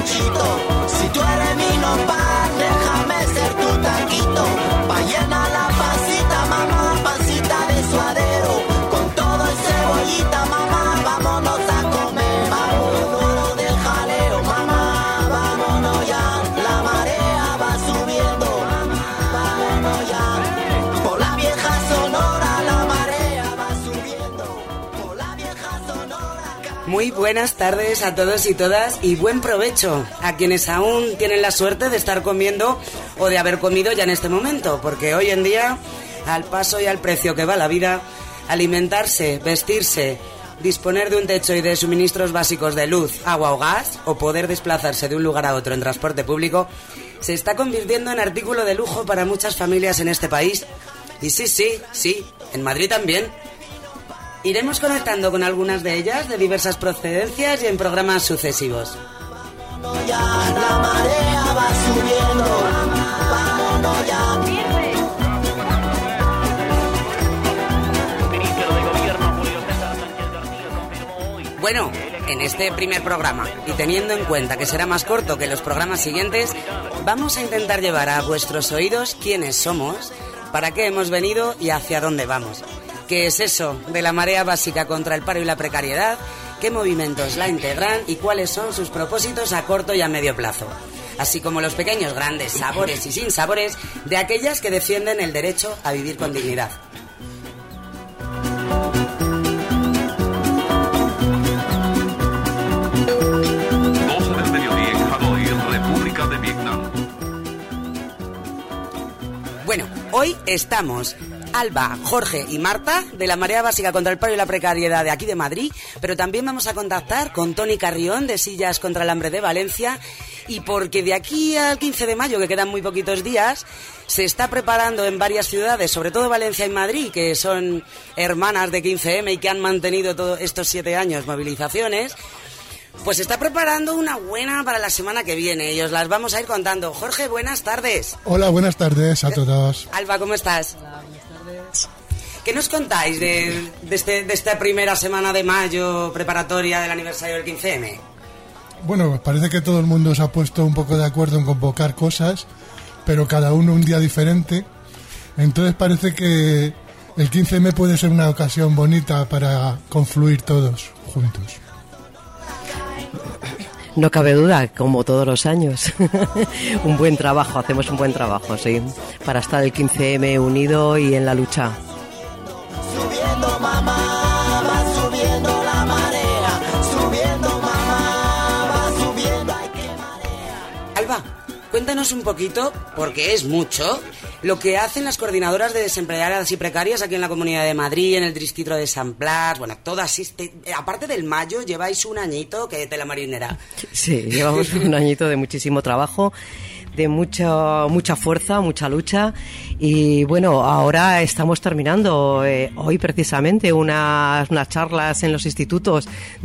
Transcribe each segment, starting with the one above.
ranchito. Si tú eres mi nopal, déjame ser tu taquito. Pa' llenar la pancita, mamá, pancita de suadero. Con todo el cebollita, mamá, vámonos a comer. Vámonos del jaleo, mamá, vámonos ya. La marea va subiendo, vámonos ya. Por la vieja Sonora, la marea va subiendo. Por la vieja Sonora. Muy buenas tardes a todos y todas y buen provecho a quienes aún tienen la suerte de estar comiendo o de haber comido ya en este momento, porque hoy en día, al paso y al precio que va la vida, alimentarse, vestirse, disponer de un techo y de suministros básicos de luz, agua o gas, o poder desplazarse de un lugar a otro en transporte público, se está convirtiendo en artículo de lujo para muchas familias en este país. Y sí, en Madrid también. Iremos conectando con algunas de ellas de diversas procedencias y en programas sucesivos. Vámonos ya, la marea va subiendo, vámonos ya. Bueno, en este primer programa, y teniendo en cuenta que será más corto que los programas siguientes, vamos a intentar llevar a vuestros oídos quiénes somos, para qué hemos venido y hacia dónde vamos. ¿Qué es eso de la marea básica contra el paro y la precariedad? ¿Qué movimientos la integran y cuáles son sus propósitos a corto y a medio plazo? Así como los pequeños, grandes, sabores y sinsabores de aquellas que defienden el derecho a vivir con dignidad. Bueno, hoy estamos Alba, Jorge y Marta de la Marea Básica contra el Paro y la Precariedad de aquí de Madrid, pero también vamos a contactar con Toni Carrión de Sillas contra el Hambre de Valencia, y porque de aquí al 15 de mayo, que quedan muy poquitos días, se está preparando en varias ciudades, sobre todo Valencia y Madrid, que son hermanas de 15M y que han mantenido todos estos 7 años movilizaciones. Pues se está preparando una buena para la semana que viene y os las vamos a ir contando. Jorge, buenas tardes. Hola, buenas tardes a todos. Alba, ¿cómo estás? Hola, buenas tardes. ¿Qué nos contáis de esta primera semana de mayo preparatoria del aniversario del 15M? Bueno, parece que todo el mundo se ha puesto un poco de acuerdo en convocar cosas, pero cada uno un día diferente. Entonces parece que el 15M puede ser una ocasión bonita para confluir todos juntos. No cabe duda, como todos los años. Un buen trabajo, hacemos un buen trabajo, sí, para estar el 15M unido y en la lucha. Subiendo mamá, va subiendo la marea, subiendo mamá, va subiendo, ay qué marea. Alba, cuéntanos un poquito, porque es mucho, lo que hacen las coordinadoras de desempleadas y precarias aquí en la Comunidad de Madrid, en el distrito de San Blas, bueno, todas, aparte del mayo, lleváis un añito que tela marinera. Sí, llevamos un añito de muchísimo trabajo, de mucha fuerza, mucha lucha, y bueno, ahora estamos terminando hoy precisamente unas charlas en los institutos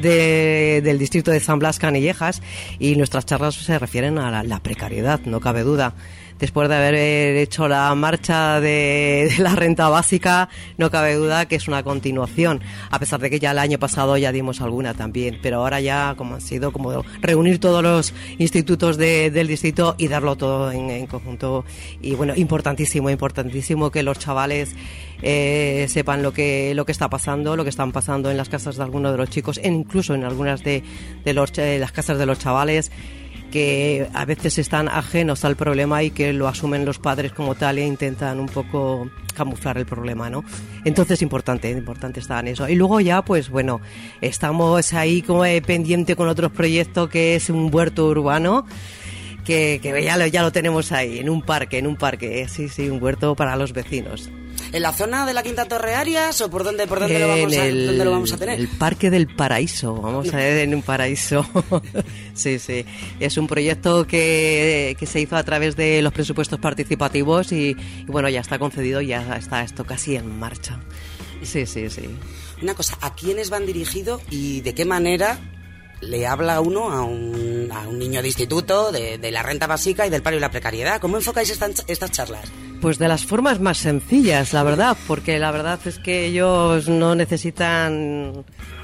del distrito de San Blas Canillejas, y nuestras charlas se refieren a la precariedad, no cabe duda. Después de haber hecho la marcha de la renta básica, no cabe duda que es una continuación, a pesar de que ya el año pasado ya dimos alguna también, pero ahora ya como ha sido como reunir todos los institutos del distrito y darlo todo en conjunto. Y bueno, importantísimo que los chavales sepan lo que está pasando, lo que están pasando en las casas de algunos de los chicos, incluso en algunas de las casas de los chavales, que a veces están ajenos al problema y que lo asumen los padres como tal e intentan un poco camuflar el problema, ¿no? Entonces importante está en eso. Y luego ya, pues bueno, estamos ahí como pendiente con otros proyectos, que es un huerto urbano, que ya lo tenemos ahí, en un parque, sí, un huerto para los vecinos. ¿En la zona de la Quinta Torre Arias o por dónde lo vamos a tener? El Parque del Paraíso, vamos a ver, en un paraíso. Sí, es un proyecto que se hizo a través de los presupuestos participativos y bueno, ya está concedido, ya está esto casi en marcha. Sí. Una cosa, ¿a quiénes van dirigidos y de qué manera le habla uno a un niño de instituto de la renta básica y del paro y la precariedad? ¿Cómo enfocáis estas charlas? Pues de las formas más sencillas, la verdad, porque la verdad es que ellos no necesitan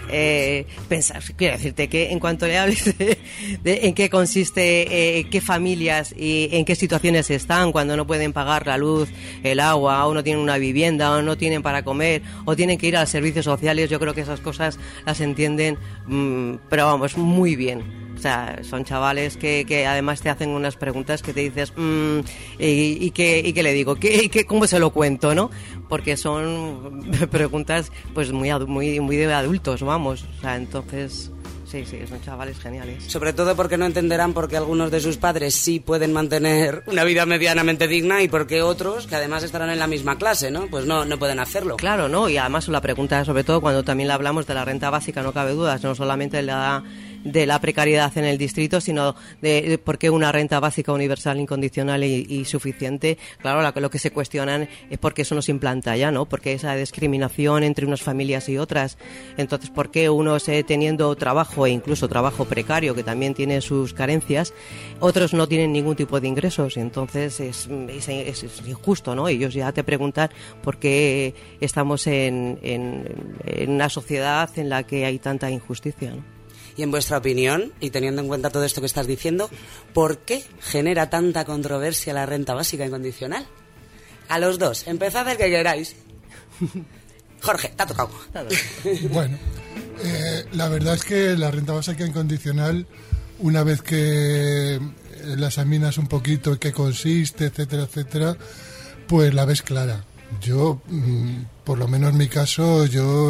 pensar. Quiero decirte que en cuanto le hables de en qué consiste, qué familias y en qué situaciones están cuando no pueden pagar la luz, el agua, o no tienen una vivienda, o no tienen para comer, o tienen que ir a los servicios sociales, yo creo que esas cosas las entienden, pero vamos, muy bien. O sea, son chavales que además te hacen unas preguntas que te dices, ¿y qué le digo? ¿Cómo se lo cuento, no? Porque son preguntas pues muy de adultos, vamos. O sea, entonces... Sí, son chavales geniales. Sobre todo porque no entenderán por qué algunos de sus padres sí pueden mantener una vida medianamente digna y por qué otros, que además estarán en la misma clase, ¿no? Pues no pueden hacerlo. Claro, ¿no? Y además la pregunta, sobre todo cuando también le hablamos de la renta básica, no cabe dudas, no solamente de la precariedad en el distrito, sino de por qué una renta básica universal, incondicional y suficiente. Claro, lo que se cuestionan es por qué eso no se implanta ya, ¿no? Porque esa discriminación entre unas familias y otras. Entonces, ¿por qué unos teniendo trabajo e incluso trabajo precario, que también tiene sus carencias, otros no tienen ningún tipo de ingresos? Entonces, es injusto, ¿no? Ellos ya te preguntan por qué estamos en una sociedad en la que hay tanta injusticia, ¿no? Y en vuestra opinión, y teniendo en cuenta todo esto que estás diciendo, ¿por qué genera tanta controversia la renta básica incondicional? A los dos, empezad el que queráis. Jorge, te ha tocado. Bueno, la verdad es que la renta básica incondicional, una vez que la examinas un poquito, qué consiste, etcétera, etcétera, pues la ves clara. Yo, por lo menos en mi caso,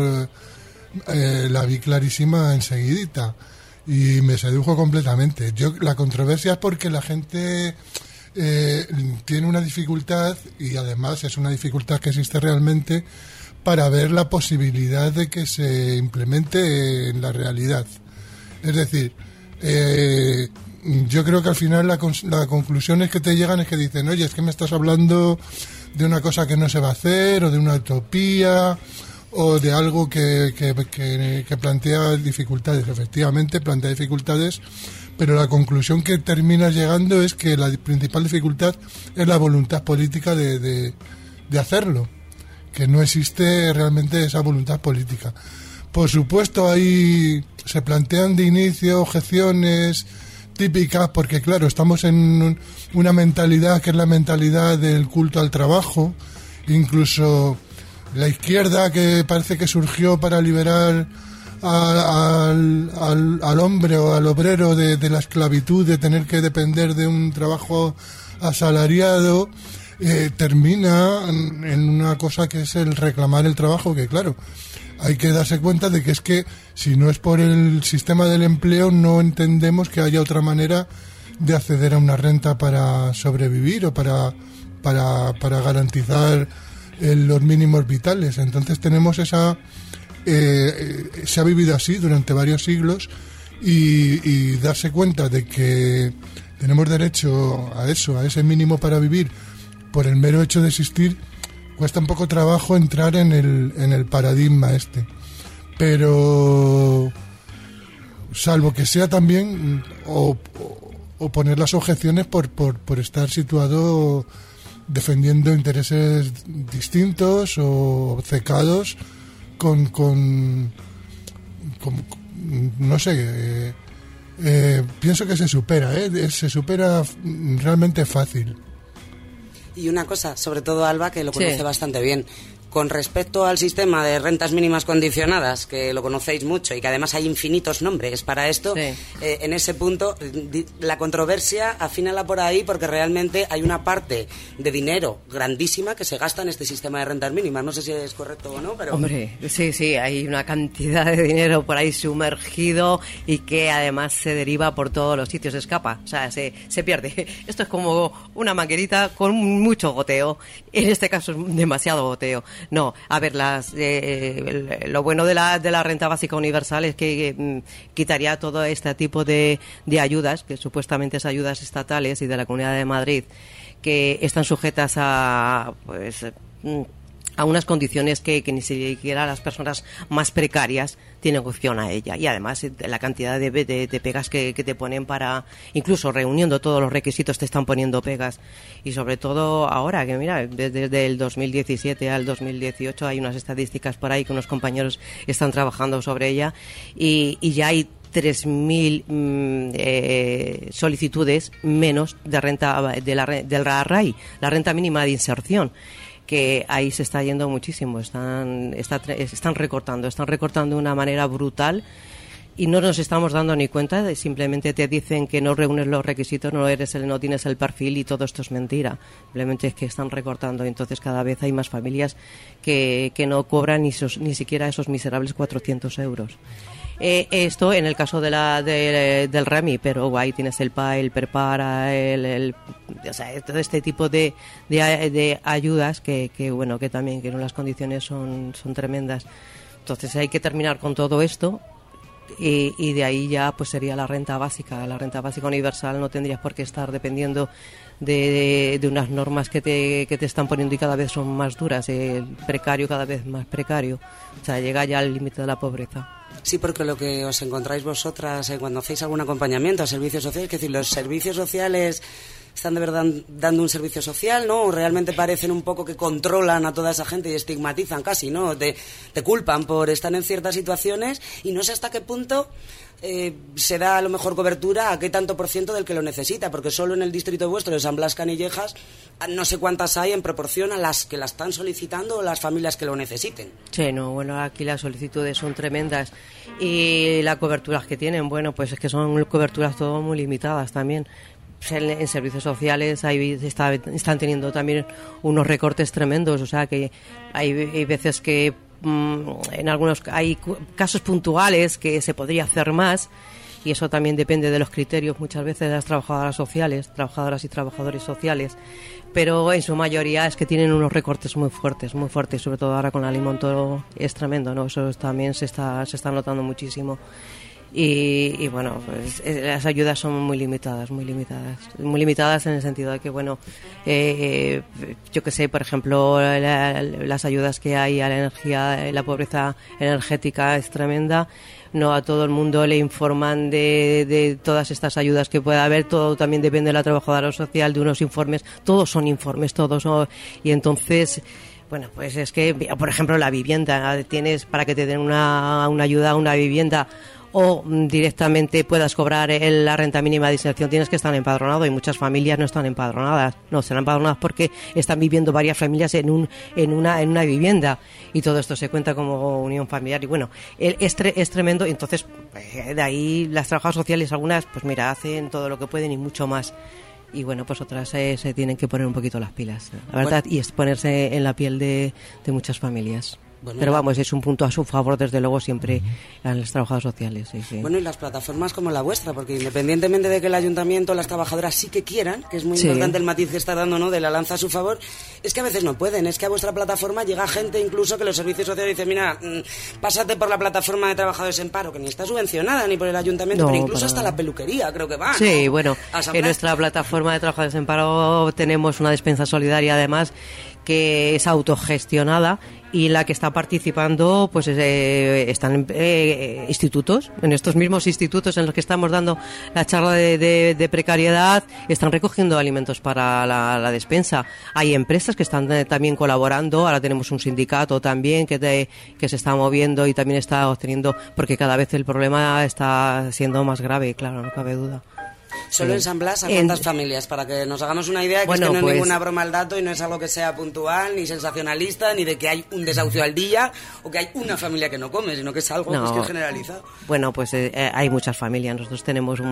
la vi clarísima enseguidita y me sedujo completamente. La controversia es porque la gente tiene una dificultad, y además es una dificultad que existe realmente, para ver la posibilidad de que se implemente en la realidad. Es decir, yo creo que al final la conclusión es que te llegan es que dicen, oye, es que me estás hablando de una cosa que no se va a hacer, o de una utopía, o de algo que plantea dificultades. Efectivamente, plantea dificultades, pero la conclusión que terminas llegando es que la principal dificultad es la voluntad política de hacerlo, que no existe realmente esa voluntad política. Por supuesto, ahí se plantean de inicio objeciones típicas, porque claro, estamos en una mentalidad que es la mentalidad del culto al trabajo. Incluso la izquierda, que parece que surgió para liberar al hombre o al obrero de la esclavitud, de tener que depender de un trabajo asalariado, termina en una cosa que es el reclamar el trabajo, que claro, hay que darse cuenta de que es que si no es por el sistema del empleo, no entendemos que haya otra manera de acceder a una renta para sobrevivir o para garantizar los mínimos vitales. Entonces tenemos se ha vivido así durante varios siglos, y darse cuenta de que tenemos derecho a eso, a ese mínimo para vivir, por el mero hecho de existir, cuesta un poco trabajo entrar en el paradigma este. Pero salvo que sea también o poner las objeciones por estar situado defendiendo intereses distintos o obcecados con no sé, pienso que se supera realmente fácil. Y una cosa, sobre todo Alba, que lo conoce Sí. bastante bien, con respecto al sistema de rentas mínimas condicionadas, que lo conocéis mucho y que además hay infinitos nombres para esto, Sí. En ese punto la controversia afínala por ahí, porque realmente hay una parte de dinero grandísima que se gasta en este sistema de rentas mínimas. No sé si es correcto o no, pero... Hombre, sí, hay una cantidad de dinero por ahí sumergido y que además se deriva por todos los sitios, se escapa, o sea, se pierde. Esto es como una manguerita con mucho goteo, en este caso es demasiado goteo. No, a ver, lo bueno de la renta básica universal es que quitaría todo este tipo de ayudas, que supuestamente son ayudas estatales y de la Comunidad de Madrid, que están sujetas a, pues, a unas condiciones que ni siquiera las personas más precarias tienen opción a ella. Y además la cantidad de pegas que te ponen para, incluso reuniendo todos los requisitos te están poniendo pegas. Y sobre todo ahora, que mira, desde el 2017 al 2018 hay unas estadísticas por ahí que unos compañeros están trabajando sobre ella y ya hay 3.000 solicitudes menos de renta del RAI, la renta mínima de inserción, que ahí se está yendo muchísimo, están recortando de una manera brutal y no nos estamos dando ni cuenta, simplemente te dicen que no reúnes los requisitos, no tienes el perfil y todo esto es mentira, simplemente es que están recortando, entonces cada vez hay más familias que no cobran ni siquiera esos miserables 400 euros. Esto en el caso del REMI, pero ahí tienes el PA, el Prepara, o sea, todo este tipo de ayudas que también que las condiciones son tremendas. Entonces hay que terminar con todo esto y de ahí ya pues sería la renta básica universal. No tendrías por qué estar dependiendo de unas normas que te están poniendo y cada vez son más duras, el precario cada vez más precario, o sea, llega ya al límite de la pobreza. Sí, porque lo que os encontráis vosotras cuando hacéis algún acompañamiento a servicios sociales, es decir, los servicios sociales están de verdad dando un servicio social, ¿no? O realmente parecen un poco que controlan a toda esa gente y estigmatizan casi, ¿no? Te culpan por estar en ciertas situaciones y no sé hasta qué punto se da a lo mejor cobertura a qué tanto por ciento del que lo necesita, porque solo en el distrito vuestro de San Blas Canillejas no sé cuántas hay en proporción a las que la están solicitando o las familias que lo necesiten. Sí, no, bueno, aquí las solicitudes son tremendas y las coberturas que tienen, bueno, pues es que son coberturas todo muy limitadas también. En servicios sociales están teniendo también unos recortes tremendos, o sea que hay veces que en algunos hay casos puntuales que se podría hacer más y eso también depende de los criterios muchas veces de las trabajadoras y trabajadores sociales, pero en su mayoría es que tienen unos recortes muy fuertes, sobre todo ahora con la Alimonto es tremendo, ¿no? Eso también se está notando muchísimo. Y bueno, pues las ayudas son muy limitadas en el sentido de que, bueno, yo que sé, por ejemplo, las ayudas que hay a la energía, la pobreza energética es tremenda. No a todo el mundo le informan de todas estas ayudas que pueda haber, todo también depende de la trabajadora social, de unos informes, todos son informes, y entonces... Bueno, pues es que, por ejemplo, la vivienda, tienes para que te den una ayuda a una vivienda o directamente puedas cobrar la renta mínima de inserción, tienes que estar empadronado y muchas familias no están empadronadas porque están viviendo varias familias en una vivienda y todo esto se cuenta como unión familiar y bueno, es tremendo y entonces de ahí las trabajadoras sociales algunas pues mira, hacen todo lo que pueden y mucho más. Y bueno, pues otras se tienen que poner un poquito las pilas, la verdad, y es ponerse en la piel de muchas familias. Bueno, pero vamos, es un punto a su favor, desde luego, siempre a los trabajadores sociales. Sí. Bueno, y las plataformas como la vuestra, porque independientemente de que el ayuntamiento, las trabajadoras sí que quieran, que es muy importante el matiz que está dando, ¿no?, de la lanza a su favor, es que a veces no pueden, es que a vuestra plataforma llega gente incluso que los servicios sociales dicen, mira, pásate por la plataforma de trabajadores en paro, que ni está subvencionada ni por el ayuntamiento, pero incluso hasta la peluquería creo que va, ¿no? Sí, bueno, en nuestra plataforma de trabajadores en paro tenemos una despensa solidaria además que es autogestionada y la que está participando pues están institutos, en estos mismos institutos en los que estamos dando la charla de precariedad, están recogiendo alimentos para la despensa. Hay empresas que están también colaborando, ahora tenemos un sindicato también que se está moviendo y también está obteniendo, porque cada vez el problema está siendo más grave, claro, no cabe duda. Solo en San Blas, ¿a cuántas familias? Para que nos hagamos una idea, que bueno, es que no es ninguna broma el dato y no es algo que sea puntual, ni sensacionalista, ni de que hay un desahucio al día o que hay una familia que no come, sino que es algo que es generalizado. Bueno, pues hay muchas familias. Nosotros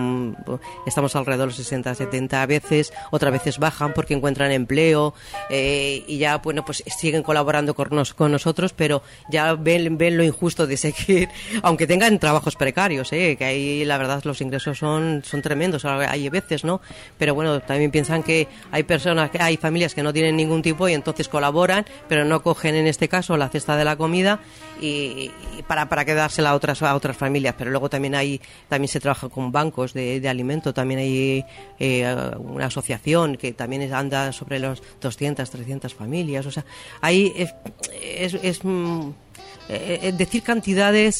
estamos alrededor de 60, 70 veces, otras veces bajan porque encuentran empleo y ya, bueno, pues siguen colaborando con nosotros, pero ya ven lo injusto de seguir, aunque tengan trabajos precarios, que ahí la verdad los ingresos son tremendos. hay veces, ¿no? Pero bueno, también piensan que hay familias que no tienen ningún tipo y entonces colaboran, pero no cogen en este caso la cesta de la comida y para quedársela a otras familias. Pero luego también se trabaja con bancos de alimento, también hay una asociación que también anda sobre los 200, 300 familias. O sea, ahí decir cantidades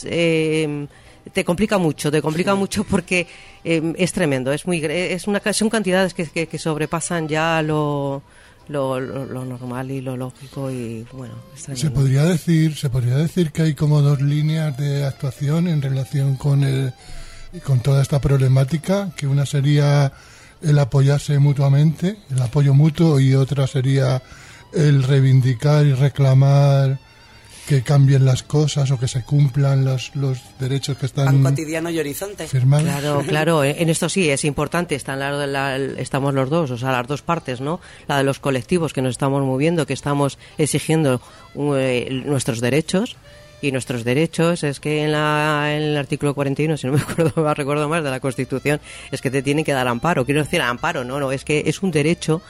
te complica mucho porque es tremendo, son cantidades que sobrepasan ya lo normal y lo lógico, y bueno, es tremendo. Se podría decir que hay como dos líneas de actuación en relación con toda esta problemática, que una sería el apoyarse mutuamente, el apoyo mutuo, y otra sería el reivindicar y reclamar que cambien las cosas o que se cumplan los derechos que están pan cotidiano y horizonte firmados. Claro, en esto sí es importante, estamos los dos, o sea, las dos partes, ¿no? La de los colectivos que nos estamos moviendo, que estamos exigiendo nuestros derechos. Y nuestros derechos es que en el artículo 41, si no me recuerdo más, de la Constitución, es que te tienen que dar amparo. Quiero decir amparo, no, es que es un derecho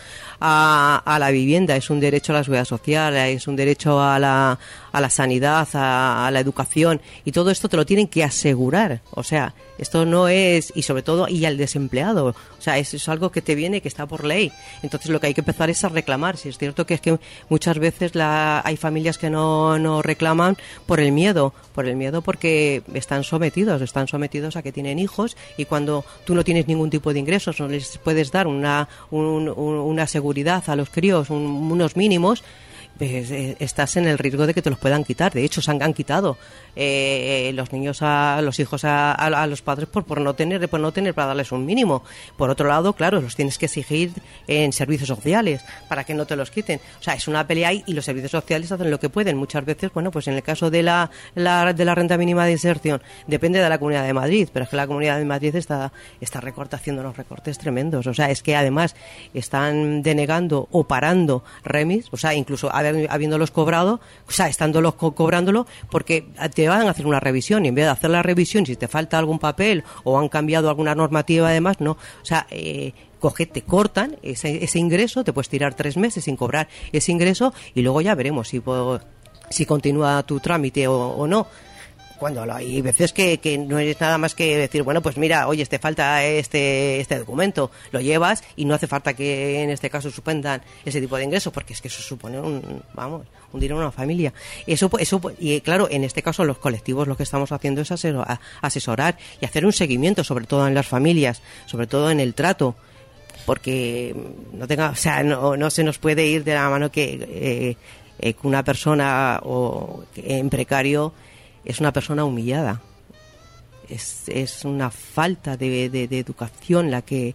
a la vivienda, es un derecho a la seguridad social, es un derecho a la sanidad, a la educación, y todo esto te lo tienen que asegurar. O sea, esto no es, y sobre todo, y al desempleado, o sea, es algo que te viene, que está por ley. Entonces lo que hay que empezar es a reclamar. Si es cierto que es que muchas veces hay familias que no reclaman por el miedo porque están sometidos a que tienen hijos, y cuando tú no tienes ningún tipo de ingresos, no les puedes dar una seguridad a los críos, unos mínimos, pues, estás en el riesgo de que te los puedan quitar. De hecho, se han quitado los niños los hijos a los padres por no tener para darles un mínimo. Por otro lado, claro, los tienes que exigir en servicios sociales para que no te los quiten. O sea, es una pelea ahí, y los servicios sociales hacen lo que pueden. Muchas veces, bueno, pues en el caso de la renta mínima de inserción, depende de la Comunidad de Madrid, pero es que la Comunidad de Madrid está haciendo unos recortes tremendos. O sea, es que además están denegando o parando remis, o sea, incluso habiéndolos cobrado, o sea, estándolos cobrándolo, porque te van a hacer una revisión, y en vez de hacer la revisión, si te falta algún papel o han cambiado alguna normativa, además, no, o sea, te cortan ese ingreso, te puedes tirar 3 meses sin cobrar ese ingreso, y luego ya veremos si continúa tu trámite o no. Cuando hay veces que no es nada más que decir, bueno, pues mira, oye, te falta este documento, lo llevas, y no hace falta que en este caso suspendan ese tipo de ingresos, porque es que eso supone un dinero a una familia. Y claro, en este caso los colectivos lo que estamos haciendo es asesorar y hacer un seguimiento, sobre todo en las familias, sobre todo en el trato, porque no se nos puede ir de la mano que una persona en precario es una persona humillada. Es una falta de educación la que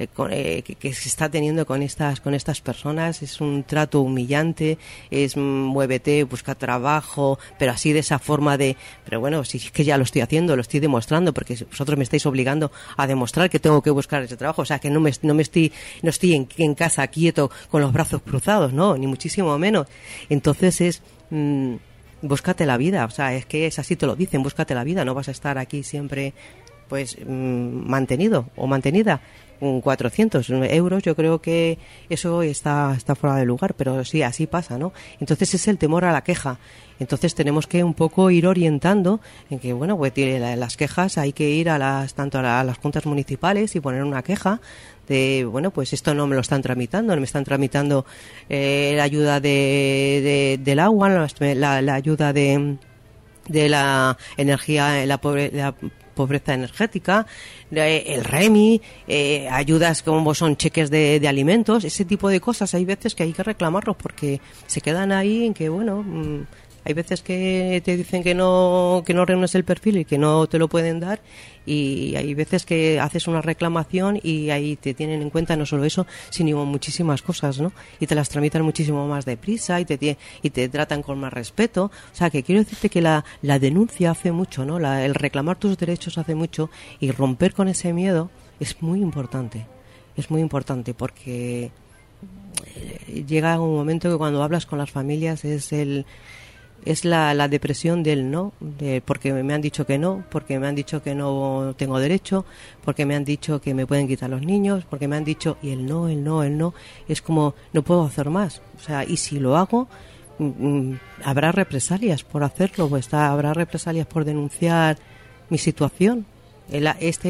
se está teniendo con estas personas. Es un trato humillante, es muévete, busca trabajo, pero así, de esa forma pero bueno, si es que ya lo estoy haciendo, lo estoy demostrando, porque vosotros me estáis obligando a demostrar que tengo que buscar ese trabajo. O sea, que no estoy en casa quieto con los brazos cruzados, no, ni muchísimo menos. Entonces búscate la vida, o sea, es que es así, te lo dicen, búscate la vida, no vas a estar aquí siempre pues mantenido o mantenida. 400 euros, yo creo que eso está fuera de lugar, pero sí, así pasa, ¿no? Entonces es el temor a la queja. Entonces tenemos que un poco ir orientando en que, bueno, pues las quejas hay que ir tanto a las juntas municipales y poner una queja de, bueno, pues esto no me lo están tramitando, no me están tramitando la ayuda del agua, la ayuda de la energía, la pobreza energética, el REMI, ayudas como son cheques de alimentos, ese tipo de cosas. Hay veces que hay que reclamarlos porque se quedan ahí en que, bueno, hay veces que te dicen que no reúnes el perfil y que no te lo pueden dar, y hay veces que haces una reclamación y ahí te tienen en cuenta no solo eso, sino muchísimas cosas, ¿no? Y te las tramitan muchísimo más deprisa y te tratan con más respeto. O sea, que quiero decirte que la denuncia hace mucho, ¿no? El reclamar tus derechos hace mucho, y romper con ese miedo es muy importante. Es muy importante porque llega un momento que cuando hablas con las familias es Es la depresión del no, porque me han dicho que no, porque me han dicho que no tengo derecho, porque me han dicho que me pueden quitar los niños, porque me han dicho, y el no, es como, no puedo hacer más. O sea, y si lo hago, habrá represalias por hacerlo, habrá represalias por denunciar mi situación, a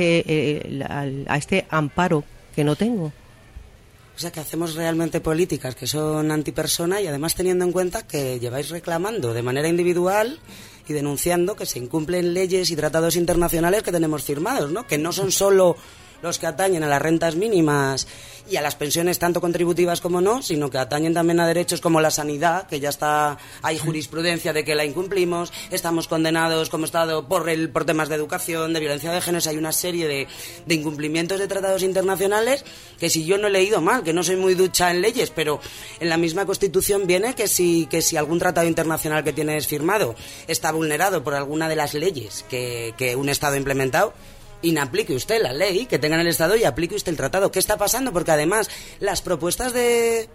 este amparo que no tengo. O sea, que hacemos realmente políticas que son antipersona y además teniendo en cuenta que lleváis reclamando de manera individual y denunciando que se incumplen leyes y tratados internacionales que tenemos firmados, ¿no? Que no son solo los que atañen a las rentas mínimas y a las pensiones tanto contributivas como no, sino que atañen también a derechos como la sanidad, que ya está, hay jurisprudencia de que la incumplimos, estamos condenados como Estado por temas de educación, de violencia de género. Hay una serie de incumplimientos de tratados internacionales que si yo no he leído mal, que no soy muy ducha en leyes, pero en la misma Constitución viene que si algún tratado internacional que tienes firmado está vulnerado por alguna de las leyes que un Estado ha implementado, inaplique usted la ley que tenga en el Estado y aplique usted el tratado. ¿Qué está pasando? Porque además las propuestas de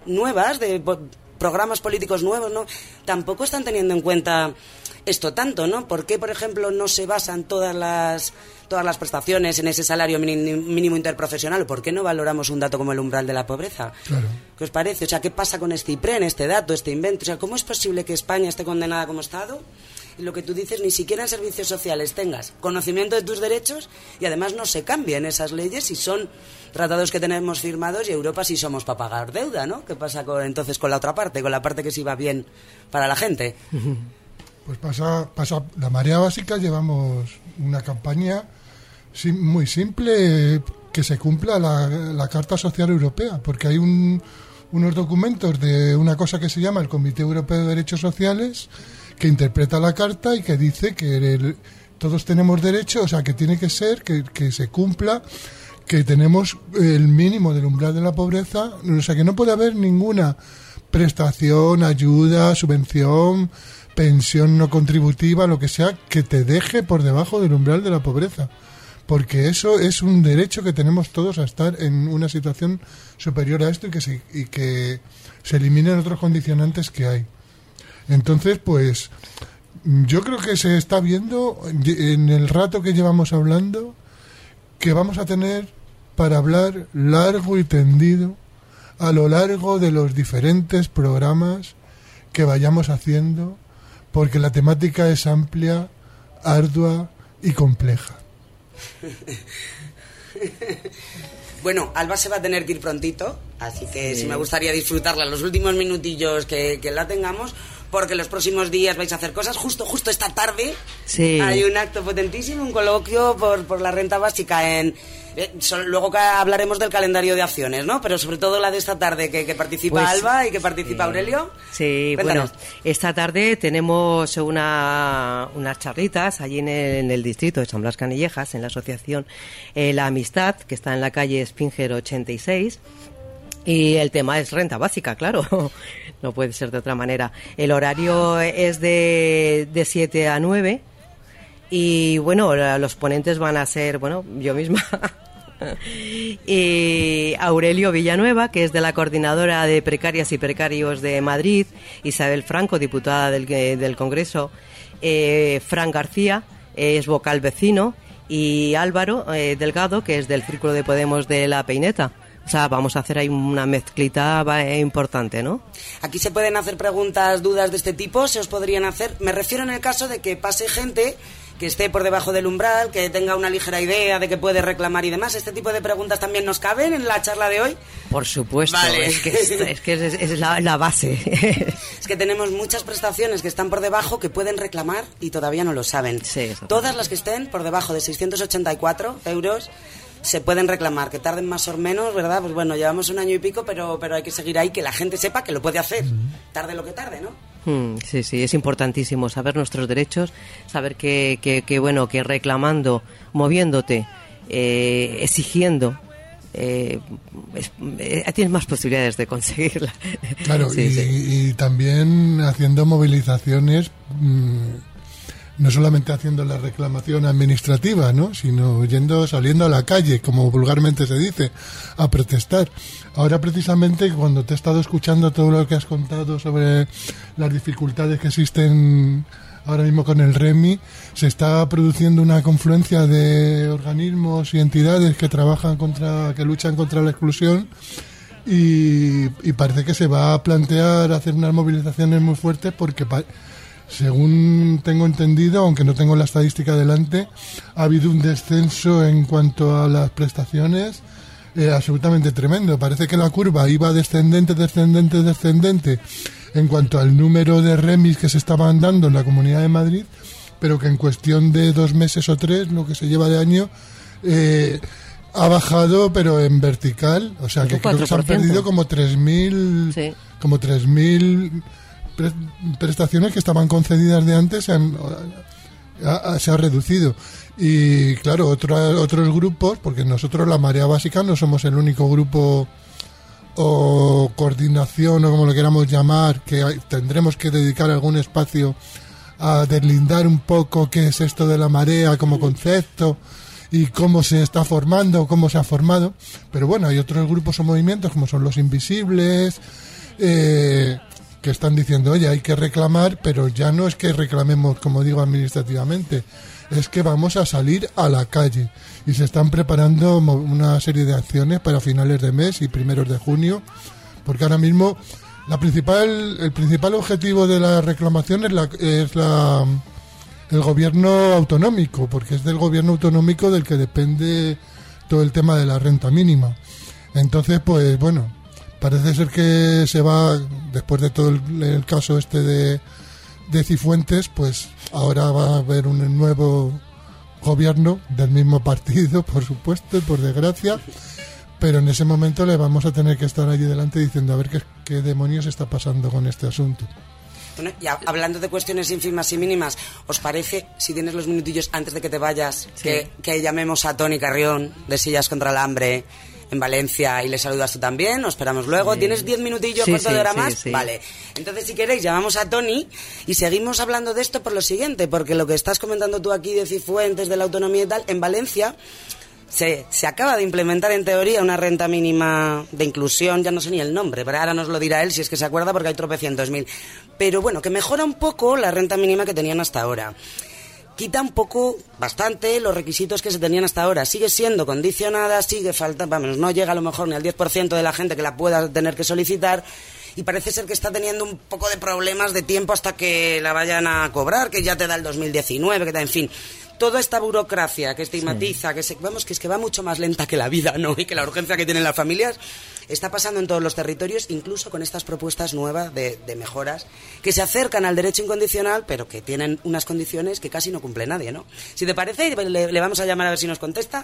programas políticos nuevos, ¿no?, tampoco están teniendo en cuenta esto tanto, ¿no? ¿Por qué, por ejemplo, no se basan todas las prestaciones en ese salario mínimo interprofesional? ¿Por qué no valoramos un dato como el umbral de la pobreza? Claro. ¿Qué os parece? O sea, ¿qué pasa con este IPREN, este dato, este invento? O sea, ¿cómo es posible que España esté condenada como Estado? Y lo que tú dices, ni siquiera en servicios sociales tengas conocimiento de tus derechos y además no se cambien esas leyes si son tratados que tenemos firmados y Europa sí somos para pagar deuda, ¿no? ¿Qué pasa entonces con la otra parte, con la parte que sí va bien para la gente? Pues pasa la marea básica. Llevamos una campaña muy simple, que se cumpla la Carta Social Europea, porque hay unos documentos de una cosa que se llama el Comité Europeo de Derechos Sociales, que interpreta la carta y que dice que todos tenemos derecho, o sea, que tiene que ser, que se cumpla, que tenemos el mínimo del umbral de la pobreza, o sea, que no puede haber ninguna prestación, ayuda, subvención, pensión no contributiva, lo que sea, que te deje por debajo del umbral de la pobreza, porque eso es un derecho que tenemos todos a estar en una situación superior a esto y que se eliminen otros condicionantes que hay. Entonces, pues, yo creo que se está viendo en el rato que llevamos hablando que vamos a tener para hablar largo y tendido a lo largo de los diferentes programas que vayamos haciendo, porque la temática es amplia, ardua y compleja. Bueno, Alba se va a tener que ir prontito, así que sí me gustaría disfrutarla los últimos minutillos que la tengamos, porque los próximos días vais a hacer cosas. Justo esta tarde hay un acto potentísimo, un coloquio por la renta básica luego que hablaremos del calendario de acciones, ¿no? Pero sobre todo la de esta tarde, que participa Alba y que participa Aurelio. Sí, cuéntanos. Bueno, esta tarde tenemos unas charlitas allí en el distrito de San Blas Canillejas, en la asociación La Amistad, que está en la calle Spinger 86. Y el tema es renta básica, claro, no puede ser de otra manera. El horario es de 7 a 9 y, bueno, los ponentes van a ser, bueno, yo misma y Aurelio Villanueva, que es de la Coordinadora de Precarias y Precarios de Madrid, Isabel Franco, diputada del Congreso, Fran García, es vocal vecino, y Álvaro Delgado, que es del Círculo de Podemos de La Peineta. O sea, vamos a hacer ahí una mezclita importante, ¿no? Aquí se pueden hacer preguntas, dudas de este tipo, se os podrían hacer. Me refiero en el caso de que pase gente que esté por debajo del umbral, que tenga una ligera idea de que puede reclamar y demás. ¿Este tipo de preguntas también nos caben en la charla de hoy? Por supuesto, vale. es que es la base. Es que tenemos muchas prestaciones que están por debajo que pueden reclamar y todavía no lo saben. Sí, todas las que estén por debajo de 684 euros se pueden reclamar, que tarden más o menos, ¿verdad? Pues bueno, llevamos un año y pico, pero hay que seguir ahí, que la gente sepa que lo puede hacer, tarde lo que tarde, ¿no? Sí, es importantísimo saber nuestros derechos, saber que reclamando, moviéndote, exigiendo, tienes más posibilidades de conseguirla. Claro, y también haciendo movilizaciones no solamente haciendo la reclamación administrativa, ¿no? Sino saliendo a la calle, como vulgarmente se dice, a protestar. Ahora precisamente cuando te he estado escuchando todo lo que has contado sobre las dificultades que existen ahora mismo con el REMI, se está produciendo una confluencia de organismos y entidades que que luchan contra la exclusión, y parece que se va a plantear hacer unas movilizaciones muy fuertes porque según tengo entendido, aunque no tengo la estadística delante, ha habido un descenso en cuanto a las prestaciones absolutamente tremendo. Parece que la curva iba descendente en cuanto al número de remis que se estaban dando en la Comunidad de Madrid, pero que en cuestión de 2 meses o 3, lo que se lleva de año, ha bajado, pero en vertical. O sea, que creo que se han perdido como 3.000... Sí. Como 3.000 prestaciones que estaban concedidas de antes, se ha reducido. Y claro, otros grupos, porque nosotros la Marea Básica no somos el único grupo o coordinación o como lo queramos llamar, que tendremos que dedicar algún espacio a deslindar un poco qué es esto de la marea como concepto y cómo se está formando, cómo se ha formado. Pero bueno, hay otros grupos o movimientos como son los invisibles, que están diciendo, oye, hay que reclamar, pero ya no es que reclamemos, como digo, administrativamente, es que vamos a salir a la calle. Y se están preparando una serie de acciones para finales de mes y primeros de junio, porque ahora mismo el principal objetivo de la reclamación es el gobierno autonómico, porque es del gobierno autonómico del que depende todo el tema de la renta mínima. Entonces, pues bueno, parece ser que se va, después de todo el caso este de Cifuentes, pues ahora va a haber un nuevo gobierno del mismo partido, por supuesto, y por desgracia, pero en ese momento le vamos a tener que estar allí delante diciendo a ver qué demonios está pasando con este asunto. Bueno, y hablando de cuestiones ínfimas y mínimas, ¿os parece, si tienes los minutillos antes de que te vayas, sí, que llamemos a Toni Carrión de Sillas contra el Hambre en Valencia y le saludas tú también? ¿O esperamos luego? Sí. ¿Tienes 10 minutillos, cuarto de hora más? Sí. Vale. Entonces, si queréis, llamamos a Toni y seguimos hablando de esto por lo siguiente, porque lo que estás comentando tú aquí de Cifuentes, de la autonomía y tal, en Valencia se acaba de implementar en teoría una renta mínima de inclusión, ya no sé ni el nombre, pero ahora nos lo dirá él si es que se acuerda, porque hay tropecientos mil. Pero bueno, que mejora un poco la renta mínima que tenían hasta ahora. Quita un poco, bastante, los requisitos que se tenían hasta ahora. Sigue siendo condicionada, sigue faltando, vamos, no llega a lo mejor ni al 10% de la gente que la pueda tener que solicitar, y parece ser que está teniendo un poco de problemas de tiempo hasta que la vayan a cobrar, que ya te da el 2019, que da, en fin, toda esta burocracia que estigmatiza, sí, que es que va mucho más lenta que la vida, ¿no? Y que la urgencia que tienen las familias está pasando en todos los territorios, incluso con estas propuestas nuevas de mejoras que se acercan al derecho incondicional, pero que tienen unas condiciones que casi no cumple nadie, ¿no? Si te parece, le vamos a llamar a ver si nos contesta.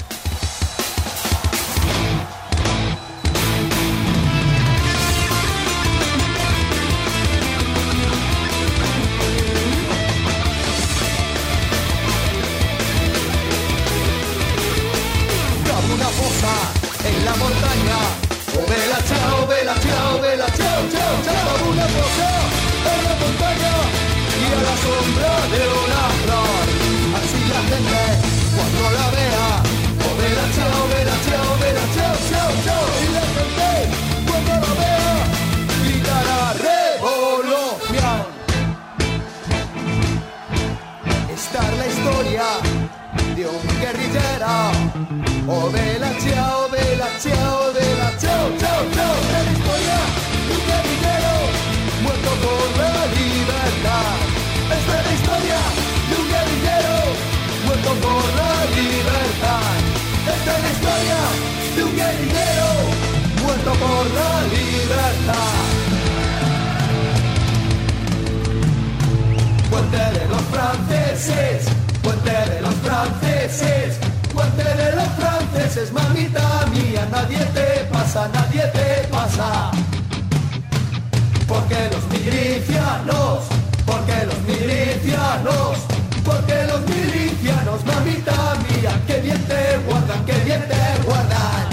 En la montaña, vela chao, vela chao, vela chao, chao, chao. Una fosa en la montaña y a la sombra de una flor. Así la gente cuando la vea, vela chao, vela chao, vela chao, chao, chao. Y la gente cuando la vea gritará revolución. Esta es la historia de un guerrillero. Oh, vela chao, vela chao, vela chao, chao, chao. De la historia de un guerrillero muerto por la libertad. Esta es la historia de un guerrillero muerto por la libertad. Esta es la historia de un guerrillero muerto por la libertad. Puente de los franceses, puente de los franceses. Puente de los franceses, mamita mía, nadie te pasa, nadie te pasa. Porque los milicianos, porque los milicianos, porque los milicianos, mamita mía, que bien te guardan, que bien te guardan.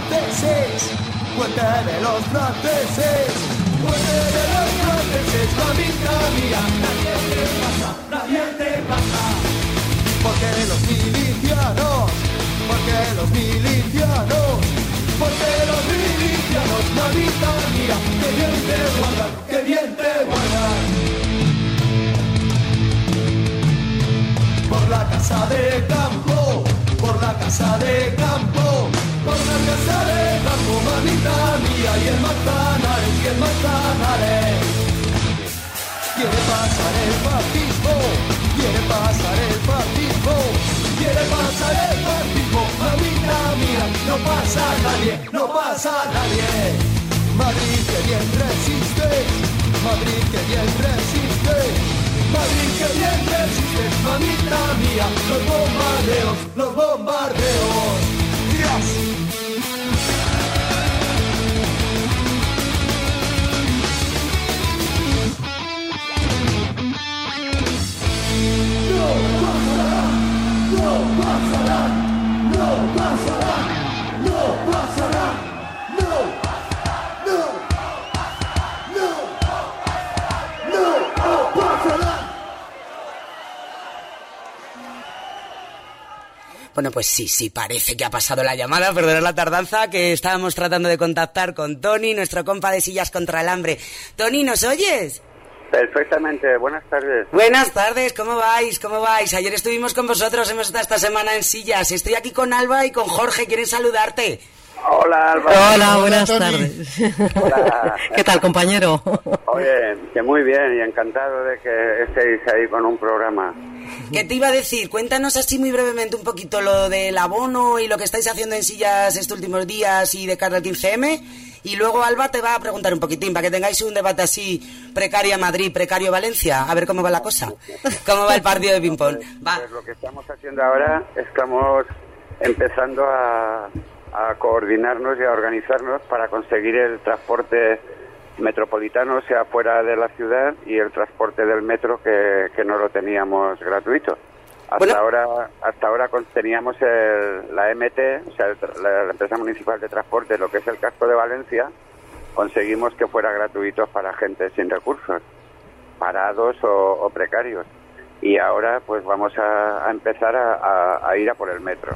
franceses, muerte de los franceses, muerte de los franceses, mamita mía, nadie te pasa, porque los milicianos, porque los milicianos, porque los milicianos, mamita mía, que bien te guardan, que bien te guardan. Por la casa de campo, por la casa de campo, por la casa de campo, mamita mía, y el Manzanares. Quiere pasar el fascismo, quiere pasar el fascismo, quiere pasar el fascismo, mamita mía, no pasa nadie, no pasa nadie. Madrid que bien resiste, Madrid que bien resiste, Madrid que bien resiste, mamita mía, los bombardeos, Dios. Bueno, pues sí, parece que ha pasado la llamada, perdonad la tardanza, que estábamos tratando de contactar con Tony, nuestro compa de Sillas contra el Hambre. Tony, ¿nos oyes? Perfectamente, buenas tardes. Buenas tardes, ¿cómo vais? ¿Cómo vais? Ayer estuvimos con vosotros, hemos estado esta semana en Sillas. Estoy aquí con Alba y con Jorge, quieren saludarte. Hola, Alba. Hola, buenas tardes. Hola. ¿Qué tal, compañero? Oye, que muy bien y encantado de que estéis ahí con un programa. ¿Qué te iba a decir? Cuéntanos así muy brevemente un poquito lo del abono y lo que estáis haciendo en Sillas estos últimos días y de cara al 15M. Y luego Alba te va a preguntar un poquitín para que tengáis un debate así, precaria Madrid, precario Valencia, a ver cómo va la cosa. ¿Cómo va el partido de ping-pong? Va. Pues lo que estamos haciendo ahora, estamos empezando a coordinarnos y a organizarnos para conseguir el transporte metropolitano, sea fuera de la ciudad, y el transporte del metro que no lo teníamos gratuito. Hasta ahora teníamos la MT, o sea, la empresa municipal de transporte, lo que es el casco de Valencia, conseguimos que fuera gratuito para gente sin recursos, parados o precarios. Y ahora pues vamos a empezar a ir a por el metro.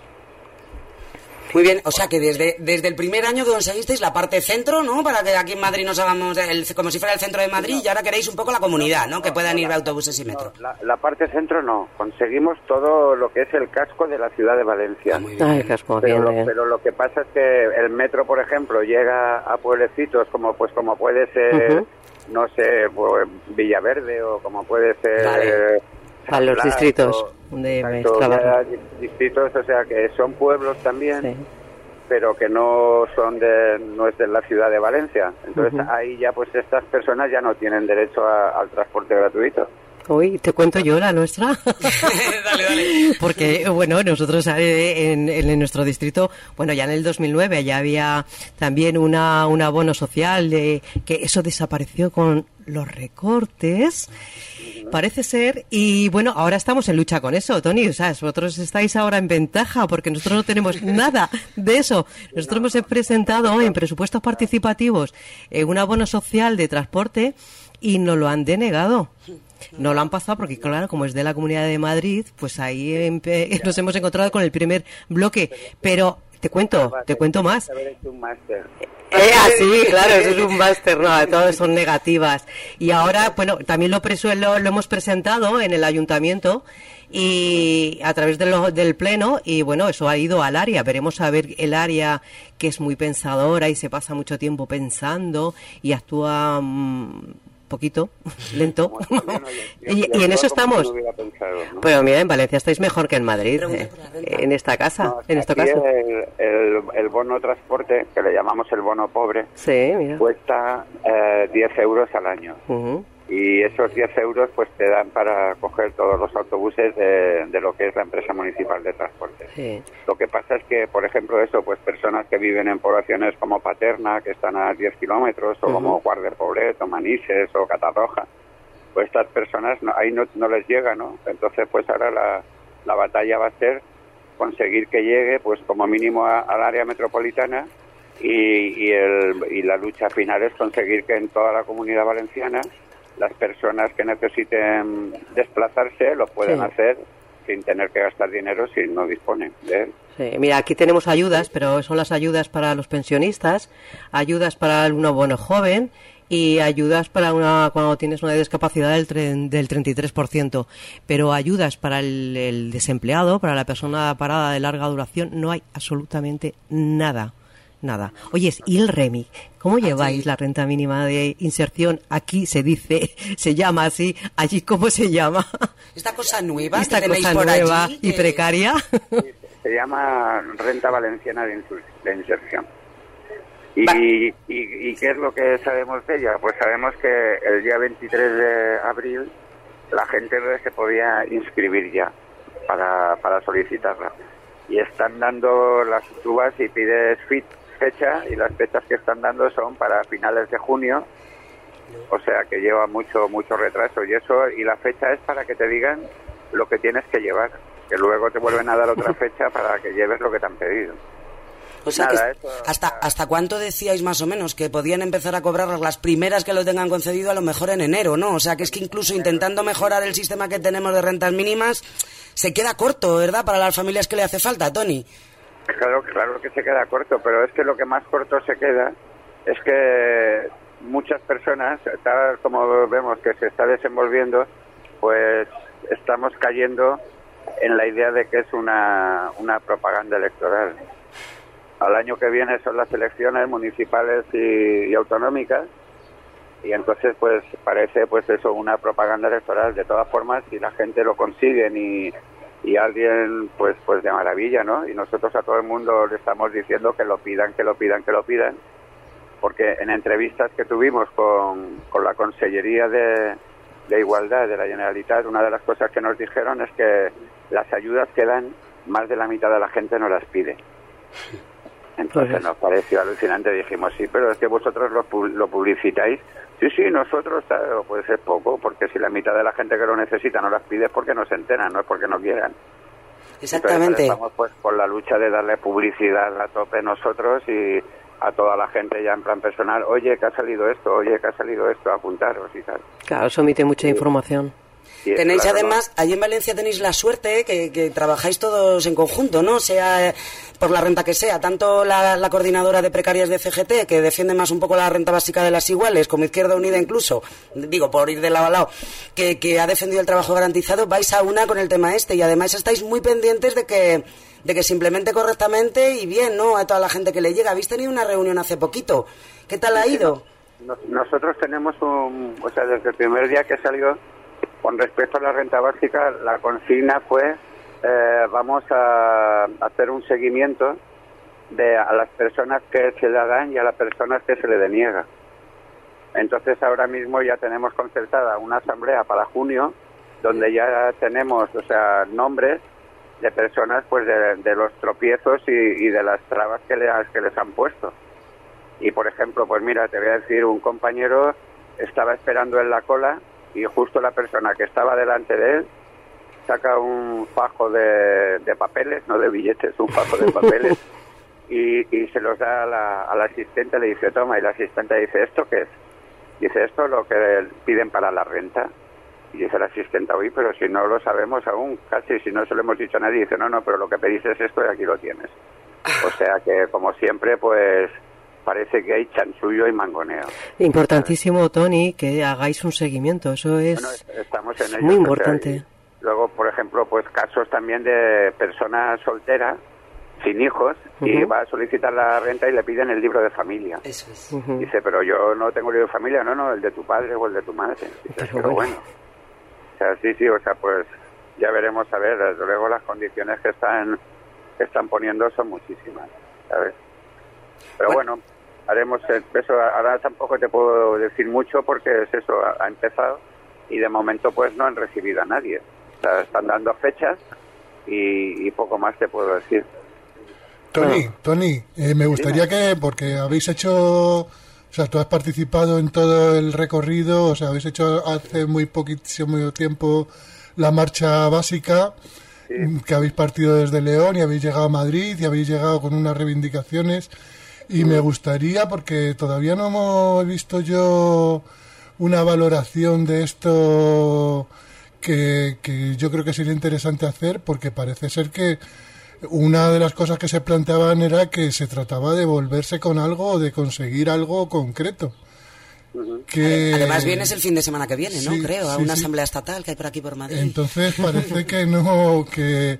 Muy bien, o sea que desde el primer año que conseguisteis la parte centro, ¿no? Para que aquí en Madrid nos hagamos como si fuera el centro de Madrid, y ahora queréis un poco la comunidad, ¿no? Que puedan ir de autobuses y metro. La parte centro no, conseguimos todo lo que es el casco de la ciudad de Valencia. El casco, pero lo que pasa es que el metro, por ejemplo, llega a pueblecitos como puede ser, no sé, pues, Villaverde, o como puede ser... A los distritos distritos, o sea, que son pueblos también, sí, pero que no es de la ciudad de Valencia. Entonces ahí ya pues estas personas ya no tienen derecho al transporte gratuito. Uy, te cuento yo la nuestra. Dale. Porque, bueno, nosotros en nuestro distrito, bueno, ya en el 2009 ya había también un abono social, que eso desapareció con los recortes, parece ser, y bueno, ahora estamos en lucha con eso, Tony, o sea, vosotros estáis ahora en ventaja porque nosotros no tenemos nada de eso. Nosotros hemos presentado en presupuestos participativos un abono social de transporte y nos lo han denegado. No lo han pasado porque, claro, como es de la Comunidad de Madrid, pues ahí nos hemos encontrado con el primer bloque. Pero te cuento más. Sí, claro, eso es un máster, no, todas son negativas. Y ahora, bueno, también lo hemos presentado en el ayuntamiento y a través del pleno, y bueno, eso ha ido al área. Veremos a ver el área, que es muy pensadora y se pasa mucho tiempo pensando y actúa poquito, lento. y en eso estamos. Pero mira, en Valencia estáis mejor que en Madrid, en esta casa, no, en este caso. El bono transporte, que le llamamos el bono pobre, sí, mira, cuesta 10 euros al año. Y esos 10 euros pues te dan para coger todos los autobuses de lo que es la empresa municipal de transporte. Sí. Lo que pasa es que, por ejemplo, pues personas que viven en poblaciones como Paterna, que están a 10 kilómetros, o como Guard de Poblet, o Manises, o Catarroja, pues estas personas ahí no les llega, ¿no? Entonces, pues ahora la batalla va a ser conseguir que llegue, pues como mínimo al área metropolitana, y la lucha final es conseguir que en toda la Comunidad Valenciana las personas que necesiten desplazarse lo puedan hacer sin tener que gastar dinero si no disponen de él. Sí, mira, aquí tenemos ayudas, pero son las ayudas para los pensionistas, ayudas para un abono joven y ayudas para cuando tienes una discapacidad del 33%. Pero ayudas para el desempleado, para la persona parada de larga duración, no hay absolutamente nada. Nada. Oye, ¿y el REMI? ¿Cómo lleváis la renta mínima de inserción? Aquí se dice, se llama así. Allí, ¿cómo se llama? Esta cosa nueva Esta que tenéis cosa por nueva allí, y precaria. Se llama Renta Valenciana de Inserción. ¿Y qué es lo que sabemos de ella? Pues sabemos que el día 23 de abril la gente se podía inscribir ya para solicitarla. Y están dando las tubas y pides fecha, y las fechas que están dando son para finales de junio, o sea que lleva mucho retraso, y la fecha es para que te digan lo que tienes que llevar, que luego te vuelven a dar otra fecha para que lleves lo que te han pedido. O sea, Nada, que ¿hasta cuánto decíais más o menos que podían empezar a cobrar las primeras que lo tengan concedido, a lo mejor en enero, ¿no? O sea, que es que incluso intentando mejorar el sistema que tenemos de rentas mínimas se queda corto, ¿verdad? Para las familias que le hace falta, Tony. Claro que se queda corto, pero es que lo que más corto se queda es que muchas personas, tal como vemos que se está desenvolviendo, pues estamos cayendo en la idea de que es una propaganda electoral. Al año que viene son las elecciones municipales y autonómicas, y entonces pues parece pues eso, una propaganda electoral. De todas formas, si la gente lo consiguen y alguien pues de maravilla, ¿no? Y nosotros a todo el mundo le estamos diciendo que lo pidan, porque en entrevistas que tuvimos con la Consellería de Igualdad de la Generalitat, una de las cosas que nos dijeron es que las ayudas que dan, más de la mitad de la gente no las pide. Entonces nos pareció alucinante, dijimos, sí, pero es que vosotros lo publicitáis. Sí, nosotros, pues es poco, porque si la mitad de la gente que lo necesita no las pide es porque no se enteran, no es porque no quieran. Exactamente. Entonces, estamos pues por la lucha de darle publicidad a tope nosotros y a toda la gente ya en plan personal, oye, que ha salido esto, apuntaros y tal. Claro, eso emite mucha información. Sí, Tenéis claro, además, allí en Valencia tenéis la suerte que trabajáis todos en conjunto, ¿no? Sea por la renta que sea, tanto la coordinadora de precarias de CGT, que defiende más un poco la renta básica de las iguales, como Izquierda Unida incluso, digo, por ir de lado a lado, que ha defendido el trabajo garantizado, vais a una con el tema este, y además estáis muy pendientes de que se implemente correctamente y bien, ¿no? A toda la gente que le llega. Habéis tenido una reunión hace poquito. ¿Qué tal ha ido? Nosotros tenemos desde el primer día que salió, con respecto a la renta básica, la consigna fue vamos a hacer un seguimiento a las personas que se la dan y a las personas que se le deniega. Entonces ahora mismo ya tenemos concertada una asamblea para junio, donde ya tenemos, nombres de personas pues de los tropiezos y de las trabas que les han puesto. Y por ejemplo, pues mira, te voy a decir, un compañero estaba esperando en la cola y justo la persona que estaba delante de él saca un fajo de papeles, no de billetes, un fajo de papeles y se los da a la asistente, le dice, toma, y la asistente dice, ¿esto qué es? Dice, esto es lo que piden para la renta. Y dice la asistente, uy, pero si no lo sabemos aún, casi, si no se lo hemos dicho a nadie. Dice, no, pero lo que pedís es esto y aquí lo tienes. O sea que, como siempre, pues parece que hay chanchullo y mangoneo. Importantísimo, Tony, que hagáis un seguimiento, eso es, estamos en ello, muy importante. Luego, por ejemplo, pues casos también de personas solteras, sin hijos, y va a solicitar la renta y le piden el libro de familia. Eso es. Dice, pero yo no tengo libro de familia, no, el de tu padre o el de tu madre. Dice, pero bueno. O sea, sí, pues ya veremos, a ver, desde luego las condiciones que están poniendo son muchísimas, ¿sabes? Pero bueno, haremos eso. Ahora tampoco te puedo decir mucho porque es eso, ha empezado y de momento pues no han recibido a nadie. O sea, están dando fechas y poco más te puedo decir. Tony, me gustaría que, porque habéis hecho, tú has participado en todo el recorrido, habéis hecho hace muy poquísimo tiempo la marcha básica. que habéis partido desde León y habéis llegado a Madrid y habéis llegado con unas reivindicaciones y me gustaría, porque todavía no he visto yo una valoración de esto que yo creo que sería interesante hacer, porque parece ser que una de las cosas que se planteaban era que se trataba de volverse con algo o de conseguir algo concreto. Además vienes el fin de semana que viene, ¿no? Sí, Creo, a sí, una sí. asamblea estatal que hay por aquí por Madrid. Entonces parece que no, que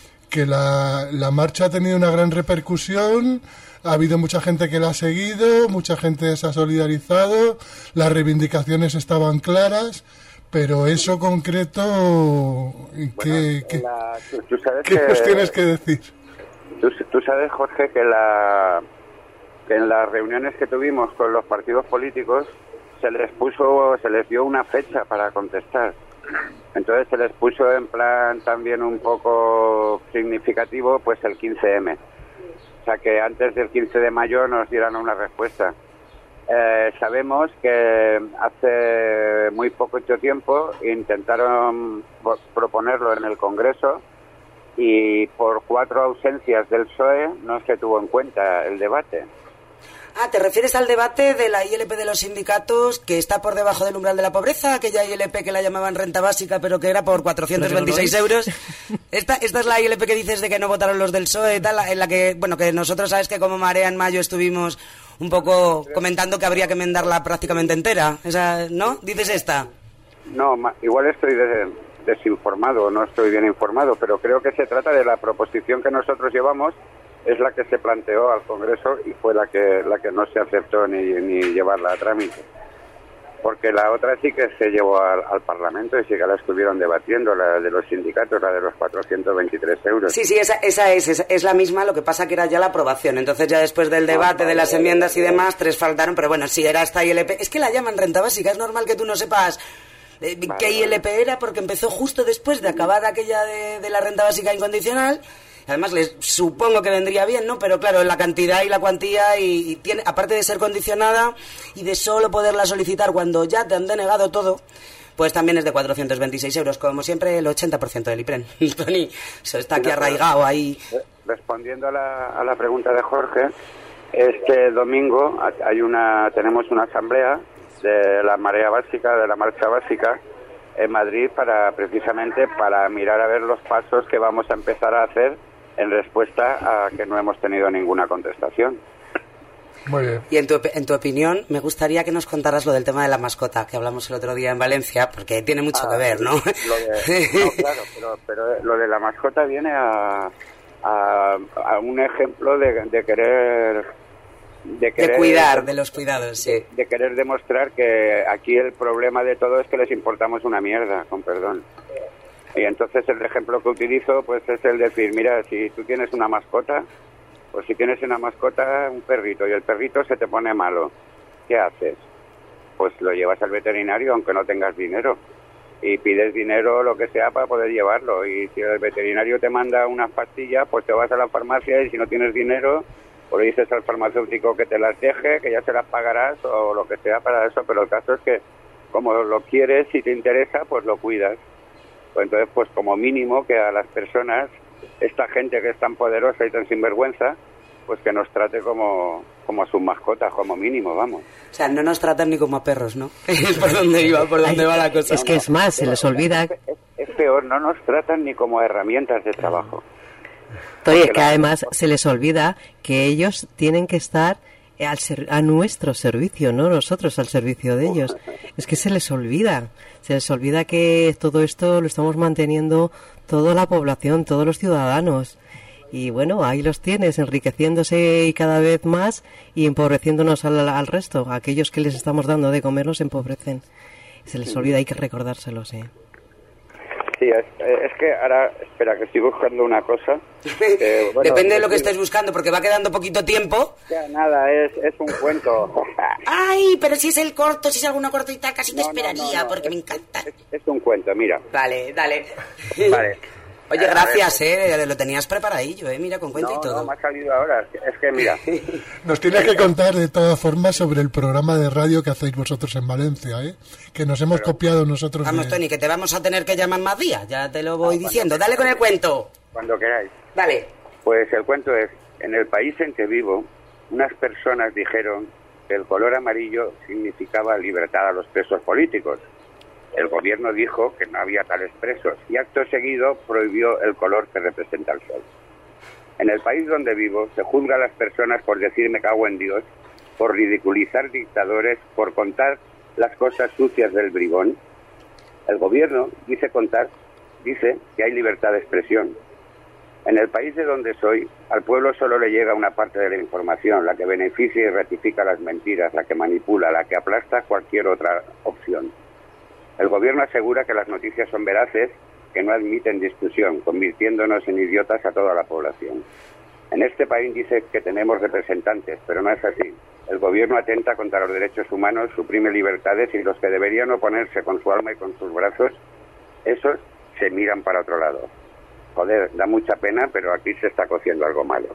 la marcha ha tenido una gran repercusión, ha habido mucha gente que la ha seguido, mucha gente se ha solidarizado, las reivindicaciones estaban claras, pero eso concreto, ¿qué nos tienes que decir? Tú sabes, Jorge, que en las reuniones que tuvimos con los partidos políticos se les dio una fecha para contestar. Entonces se les puso en plan también un poco significativo, pues el 15M. O sea, que antes del 15 de mayo nos dieran una respuesta. Sabemos que hace muy poquito tiempo intentaron proponerlo en el Congreso y por 4 ausencias del PSOE no se tuvo en cuenta el debate. Ah, ¿te refieres al debate de la ILP de los sindicatos que está por debajo del umbral de la pobreza? Aquella ILP que la llamaban renta básica, pero que era por 426 euros. Esta es la ILP que dices de que no votaron los del PSOE, tal, en la que, bueno, que nosotros, sabes que como Marea en mayo estuvimos un poco comentando que habría que enmendarla prácticamente entera. Esa, ¿no? ¿Dices esta? No, igual estoy desinformado, no estoy bien informado, pero creo que se trata de la proposición que nosotros llevamos. Es la que se planteó al Congreso y fue la que no se aceptó ni llevarla a trámite. Porque la otra sí que se llevó al Parlamento y sí que la estuvieron debatiendo, la de los sindicatos, la de los 423 euros. Sí, esa es la misma, lo que pasa que era ya la aprobación. Entonces ya después del debate, de las enmiendas y demás, 3 faltaron, pero bueno, sí, era esta ILP. Es que la llaman renta básica, es normal que tú no sepas qué ILP era, porque empezó justo después de acabar aquella de la renta básica incondicional. Además, les supongo que vendría bien, ¿no? Pero claro, la cantidad y la cuantía, y tiene, aparte de ser condicionada y de solo poderla solicitar cuando ya te han denegado todo, pues también es de 426 euros, como siempre el 80% del IPREN. Tony, eso está aquí arraigado ahí. Respondiendo a la pregunta de Jorge, este domingo tenemos una asamblea de la marea básica, de la marcha básica, en Madrid, precisamente para mirar a ver los pasos que vamos a empezar a hacer en respuesta a que no hemos tenido ninguna contestación. Muy bien. Y en tu opinión, me gustaría que nos contaras lo del tema de la mascota, que hablamos el otro día en Valencia, porque tiene mucho que ver, ¿no? No, claro, pero lo de la mascota viene a un ejemplo de querer... De cuidar, de los cuidados, sí. De querer demostrar que aquí el problema de todo es que les importamos una mierda, con perdón. Y entonces el ejemplo que utilizo pues es el decir, mira, si tú tienes una mascota, pues si tienes una mascota, un perrito, y el perrito se te pone malo, ¿qué haces? Pues lo llevas al veterinario aunque no tengas dinero. Y pides dinero, lo que sea, para poder llevarlo. Y si el veterinario te manda unas pastillas, pues te vas a la farmacia y si no tienes dinero, o le dices al farmacéutico que te las deje, que ya se las pagarás o lo que sea para eso, pero el caso es que como lo quieres y te interesa, pues lo cuidas. Pues entonces, pues como mínimo que a las personas, esta gente que es tan poderosa y tan sinvergüenza, pues que nos trate como a sus mascotas, como mínimo, vamos. O sea, no nos tratan ni como a perros, ¿no? por dónde va la cosa. Es que es más, se les olvida... Es peor, no nos tratan ni como herramientas de trabajo. Oye, que además se les olvida que ellos tienen que estar a nuestro servicio, no nosotros al servicio de ellos. Es que se les olvida que todo esto lo estamos manteniendo toda la población, todos los ciudadanos. Y bueno, ahí los tienes, enriqueciéndose y cada vez más y empobreciéndonos al resto. Aquellos que les estamos dando de comer los empobrecen. Se les olvida, hay que recordárselos, ¿eh? Sí, es que ahora, espera, que estoy buscando una cosa. Bueno, depende de lo que estés buscando, porque va quedando poquito tiempo. Ya, nada, es un cuento. Ay, pero si es el corto, si es alguna cortita, casi te esperaría, porque me encanta. Es un cuento, mira. Vale, dale. Vale. Oye, gracias, lo tenías preparadillo, mira, con cuento y todo. No, me ha salido ahora, es que mira. Nos tienes que contar de todas formas sobre el programa de radio que hacéis vosotros en Valencia, que nos hemos copiado nosotros. Vamos, Tony, que te vamos a tener que llamar más días, ya te lo voy diciendo. Dale con el cuento. Cuando queráis. Dale. Pues el cuento es, en el país en que vivo, unas personas dijeron que el color amarillo significaba libertad a los presos políticos. El gobierno dijo que no había tales presos y acto seguido prohibió el color que representa el sol. En el país donde vivo se juzga a las personas por decir me cago en Dios, por ridiculizar dictadores, por contar las cosas sucias del bribón. El gobierno dice que hay libertad de expresión. En el país de donde soy, al pueblo solo le llega una parte de la información, la que beneficia y ratifica las mentiras, la que manipula, la que aplasta cualquier otra opción. El gobierno asegura que las noticias son veraces, que no admiten discusión, convirtiéndonos en idiotas a toda la población. En este país dice que tenemos representantes, pero no es así. El gobierno atenta contra los derechos humanos, suprime libertades y los que deberían oponerse con su alma y con sus brazos, esos se miran para otro lado. Joder, da mucha pena, pero aquí se está cociendo algo malo.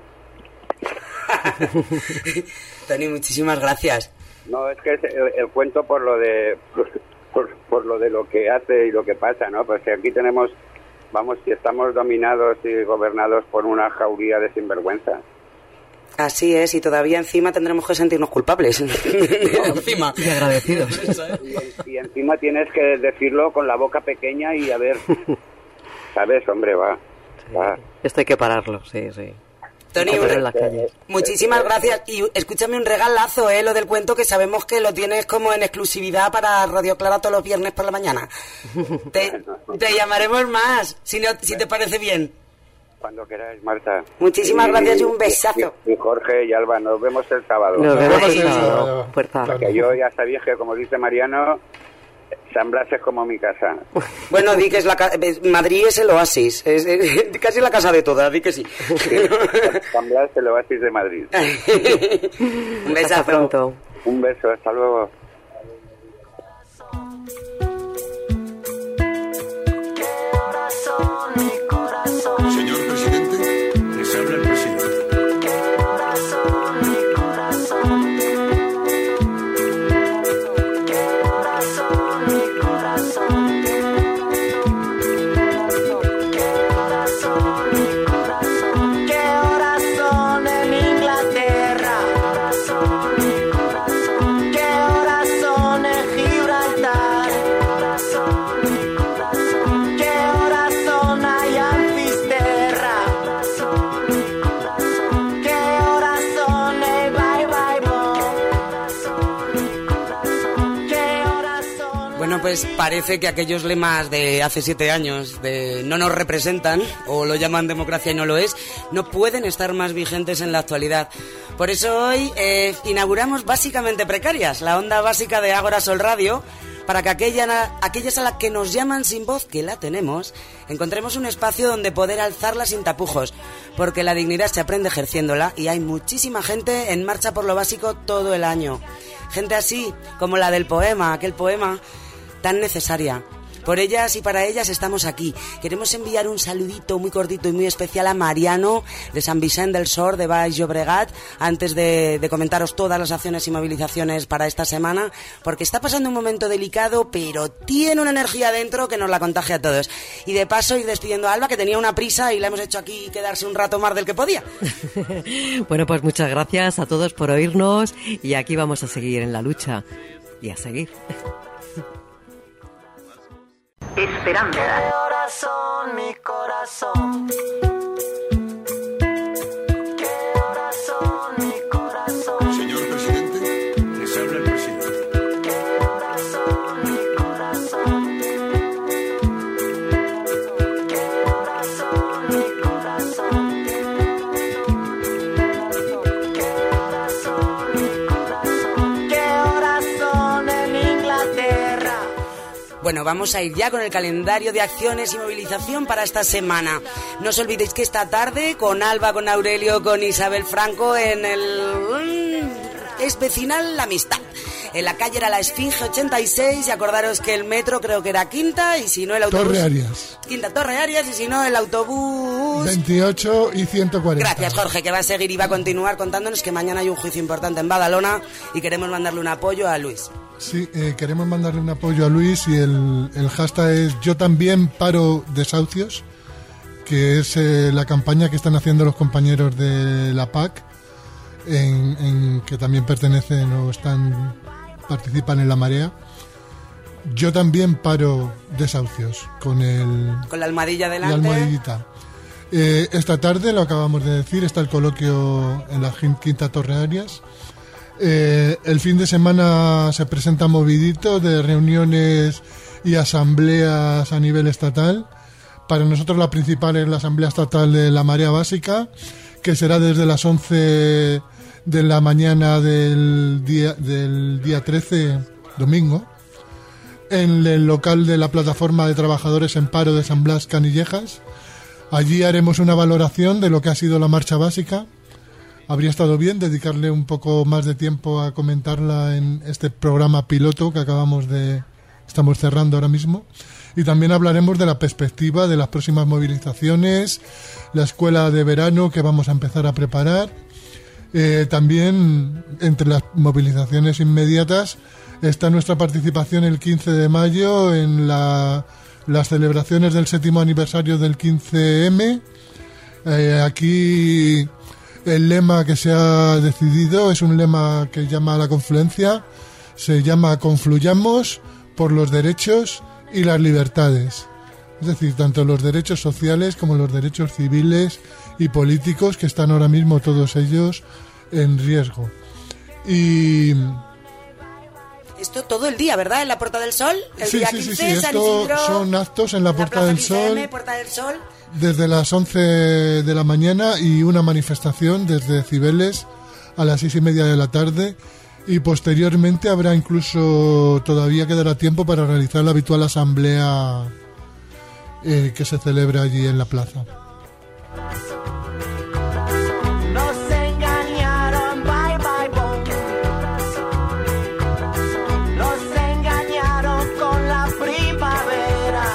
Tony, muchísimas gracias. No, es que el cuento por lo de lo que hace y lo que pasa, ¿no? Pues aquí tenemos, si estamos dominados y gobernados por una jauría de sinvergüenza. Así es, y todavía encima tendremos que sentirnos culpables. Encima. Y agradecidos. Y encima tienes que decirlo con la boca pequeña y a ver, ¿sabes? Hombre, va. Esto hay que pararlo, sí. Tony, muchísimas gracias. Y escúchame, un regalazo, lo del cuento, que sabemos que lo tienes como en exclusividad para Radio Clara todos los viernes por la mañana. Te llamaremos más, si te parece bien. Cuando queráis, Marta. Muchísimas gracias y un besazo. Y Jorge y Alba, nos vemos el sábado. Nos vemos el sábado. Fuerza. Porque yo ya sabía que, como dice Mariano, San Blas es como mi casa. Bueno, di que es Madrid es el oasis, es casi la casa de todas, di que sí. San Blas es el oasis de Madrid. Un besazo. Hasta pronto. Un beso, hasta luego. Señor presidente, les habla el presidente. Pues parece que aquellos lemas de hace 7 años de no nos representan, o lo llaman democracia y no lo es, no pueden estar más vigentes en la actualidad. Por eso hoy inauguramos Básicamente Precarias, la onda básica de Ágora Sol Radio, para que aquellas a las que nos llaman sin voz, que la tenemos, encontremos un espacio donde poder alzarla sin tapujos, porque la dignidad se aprende ejerciéndola y hay muchísima gente en marcha por lo básico todo el año. Gente así como la del poema, aquel poema tan necesaria. Por ellas y para ellas estamos aquí. Queremos enviar un saludito muy cortito y muy especial a Mariano de San Vicent del Sor, de Baix Llobregat, antes de comentaros todas las acciones y movilizaciones para esta semana, porque está pasando un momento delicado, pero tiene una energía dentro que nos la contagia a todos. Y de paso ir despidiendo a Alba, que tenía una prisa y la hemos hecho aquí quedarse un rato más del que podía. Bueno, pues muchas gracias a todos por oírnos y aquí vamos a seguir en la lucha y a seguir. Esperando. ¿Qué horas son, mi corazón? ¿Qué horas son, mi corazón? Señor presidente, les habla el presidente. ¿Qué horas son, mi corazón? ¿Qué horas son, mi corazón? ¿Qué horas son, mi corazón? ¿Qué horas son en Inglaterra? Bueno, vamos a ir ya con el calendario de acciones y movilización para esta semana. No os olvidéis que esta tarde, con Alba, con Aurelio, con Isabel Franco, en el... es vecinal la amistad. En la calle era la Esfinge 86 y acordaros que el metro creo que era Quinta y si no el autobús... Torre Arias. Quinta Torre Arias y si no el autobús... 28 y 140. Gracias, Jorge, que va a seguir y va a continuar contándonos que mañana hay un juicio importante en Badalona y queremos mandarle un apoyo a Luis. Sí, queremos mandarle un apoyo a Luis y el hashtag es Yo también paro desahucios, que es la campaña que están haciendo los compañeros de la PAC, en que también pertenecen o participan en la Marea. Yo también paro desahucios con la almohadilla delante. La almohadillita. Esta tarde, lo acabamos de decir, está el coloquio en la Quinta Torre Arias. El fin de semana se presenta movidito de reuniones y asambleas a nivel estatal. Para nosotros la principal es la Asamblea Estatal de la Marea Básica, que será desde las 11 de la mañana del día 13, domingo, en el local de la Plataforma de Trabajadores en Paro de San Blas Canillejas. Allí haremos una valoración de lo que ha sido la marcha básica. Habría estado bien dedicarle un poco más de tiempo a comentarla en este programa piloto que estamos cerrando ahora mismo. Y también hablaremos de la perspectiva de las próximas movilizaciones, la escuela de verano que vamos a empezar a preparar. También, entre las movilizaciones inmediatas, está nuestra participación el 15 de mayo en las celebraciones del 7º aniversario del 15M. Aquí el lema que se ha decidido es un lema que llama a la confluencia. Se llama Confluyamos por los derechos y las libertades, es decir, tanto los derechos sociales como los derechos civiles y políticos, que están ahora mismo todos ellos en riesgo. Y esto todo el día, ¿verdad? En la Puerta del Sol, el día 15, sí. San Esto Isidro, son actos en la Puerta del Sol, Puerta del Sol, desde las 11 de la mañana, y una manifestación desde Cibeles a las 6:30 de la tarde. Y posteriormente habrá incluso, todavía quedará tiempo para realizar la habitual asamblea que se celebra allí en la plaza. Nos engañaron, bye bye bye. Nos engañaron con la primavera.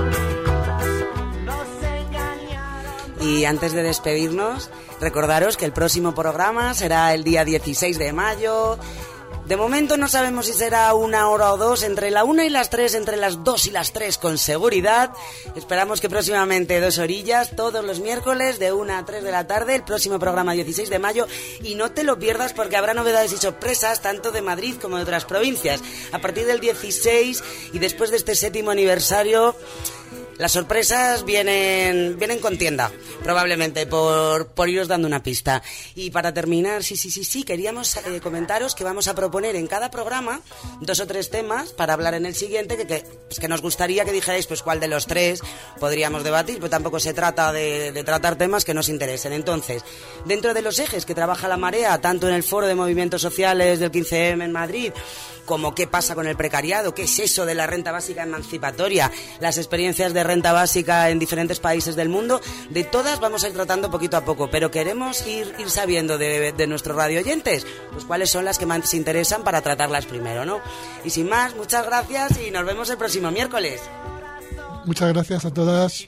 Nos engañaron. Y antes de despedirnos, recordaros que el próximo programa será el día 16 de mayo. De momento no sabemos si será 1 hora o 2, entre la 1 y las 3, entre las 2 y las 3 con seguridad. Esperamos que próximamente 2 orillas, todos los miércoles de 1 a 3 de la tarde, el próximo programa 16 de mayo. Y no te lo pierdas porque habrá novedades y sorpresas tanto de Madrid como de otras provincias. A partir del 16 y después de este 7º aniversario... Las sorpresas vienen con tienda, probablemente, por iros dando una pista. Y para terminar, sí, queríamos comentaros que vamos a proponer en cada programa 2 o 3 temas para hablar en el siguiente, que nos gustaría que dijerais pues cuál de los 3 podríamos debatir, pero tampoco se trata de tratar temas que nos interesen. Entonces, dentro de los ejes que trabaja la Marea, tanto en el Foro de Movimientos Sociales del 15M en Madrid, como qué pasa con el precariado, qué es eso de la renta básica emancipatoria, las experiencias de renta básica en diferentes países del mundo, de todas vamos a ir tratando poquito a poco, pero queremos ir sabiendo de nuestros radioyentes pues cuáles son las que más interesan para tratarlas primero, ¿no? Y sin más, muchas gracias y nos vemos el próximo miércoles. Muchas gracias a todas.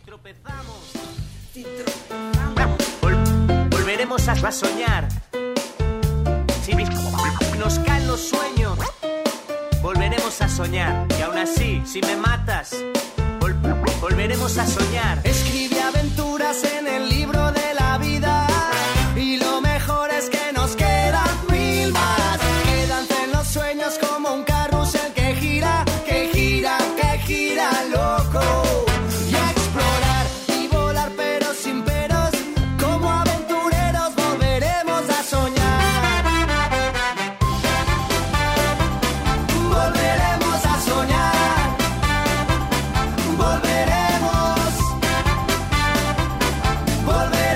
Volveremos a soñar. Si nos caen los sueños, volveremos a soñar. Y aún así, si me matas, volveremos a soñar. Escribe aventuras en el libro de la vida y lo mejor es que nos quedan 1000 más. Quédate en los sueños como un carrusel que gira, loco. Y a explorar y volar pero sin peros, como aventureros volveremos a soñar. Volveremos a soñar. Volveremos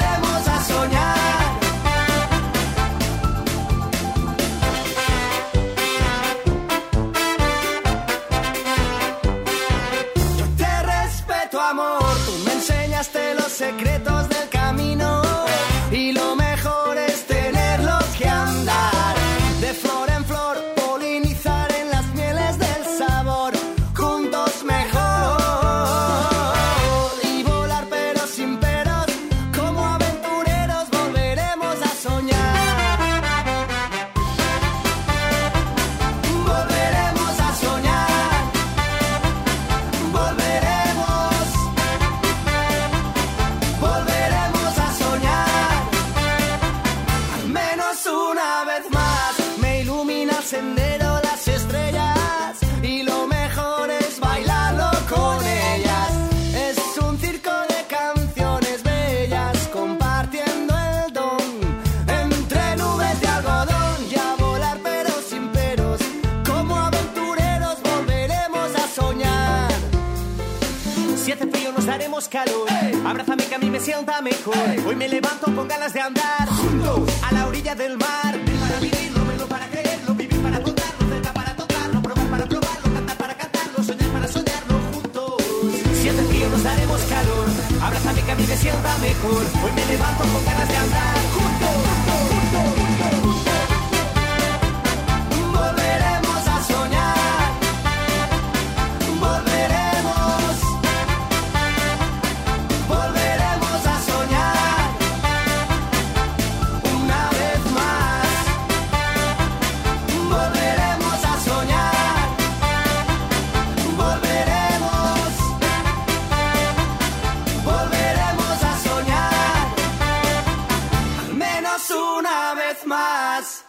sendero las estrellas y lo mejor es bailarlo con ellas. Es un circo de canciones bellas compartiendo el don entre nubes de algodón y a volar pero sin peros. Como aventureros volveremos a soñar. Si hace frío nos daremos calor. Abrázame que a mí me sienta mejor. Hoy me levanto con ganas de andar juntos a la orilla del mar. Para vivirlo, verlo para creerlo, vivir para contarlo, cerca para tocarlo, probar para probarlo, cantar para cantarlo, soñar para soñarlo juntos. Si hace frío nos daremos calor. Abrázame que a mí me sienta mejor. Hoy me levanto con ganas de andar juntos. Volveremos a soñar. Volveremos. Volveremos a soñar una vez más. Volveremos a soñar. Volveremos. Volveremos a soñar al menos una vez más.